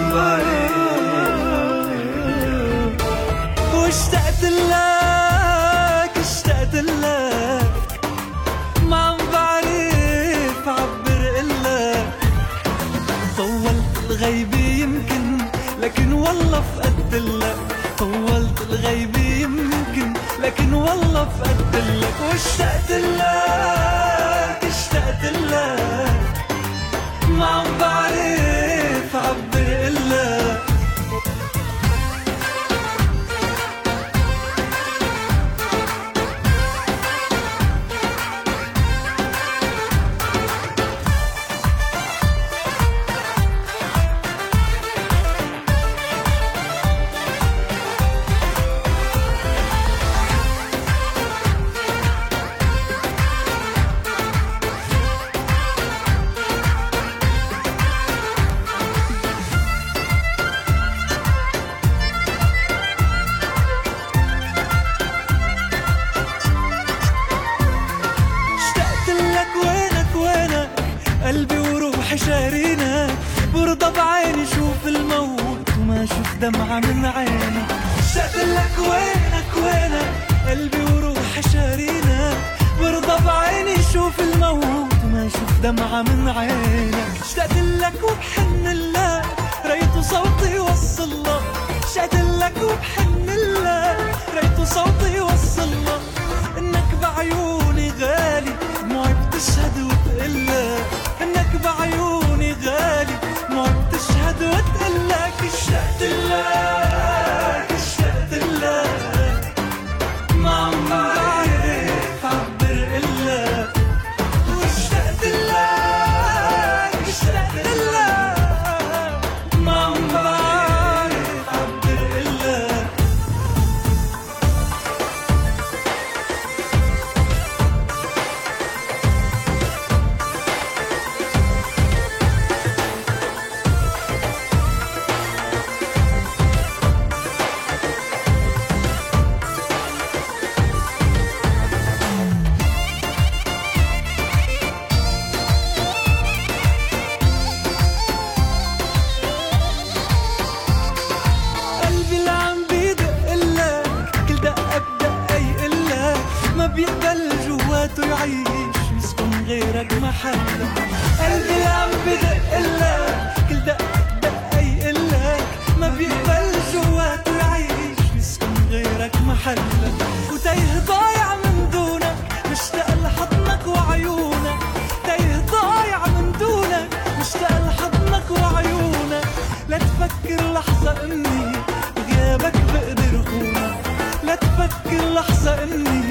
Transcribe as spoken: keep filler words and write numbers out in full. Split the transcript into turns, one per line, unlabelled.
واشتقت لك اشتقت لك ما عم بعرف عبر إلك. طولت الغيبة يمكن لكن والله فقدتلك. طولت الغيبة يمكن لكن والله فقدتلك. واشتقت لك اشتقت لك ما عم بعرف عبر إلك. قلبي وروحي شارينك. برضى بعيني شوف الموت وما شوف دمعة من عينك. اشتقت لك وينك وينك قلبي وروحي شارينك. برضى بعيني شوف الموت وما شوف دمعة من عينك. اشتقت لك وبحن لك ريت صوتي يوصل لك. اشتقت لك وبحن لك ريت صوتي يوصل لك. انك بعيوني غالي دموعي بتشهد وتقلك. انك بعيوني غالي دموعي بتشهد وتقلك. اشتقت لك اشتقت لك ما عم بعرف عبر إلك. واشتقت لك اشتقت لك ما عم بعرف عبر إلك. بيقبل جواته يعيش يسكن غيرك محلك. قلبي اللي عم بدقلك كل دقة دقة يقلك. ما بيقبل جواته يعيش يسكن غيرك محلك. وتايه ضايع من دونك مشتاق لحضنك وعيونك. تايه ضايع من دونك مشتاق لحضنك وعيونك. لا تفكر لحظة اني بغيابك بقدر خونك. لا تفكر لحظة اني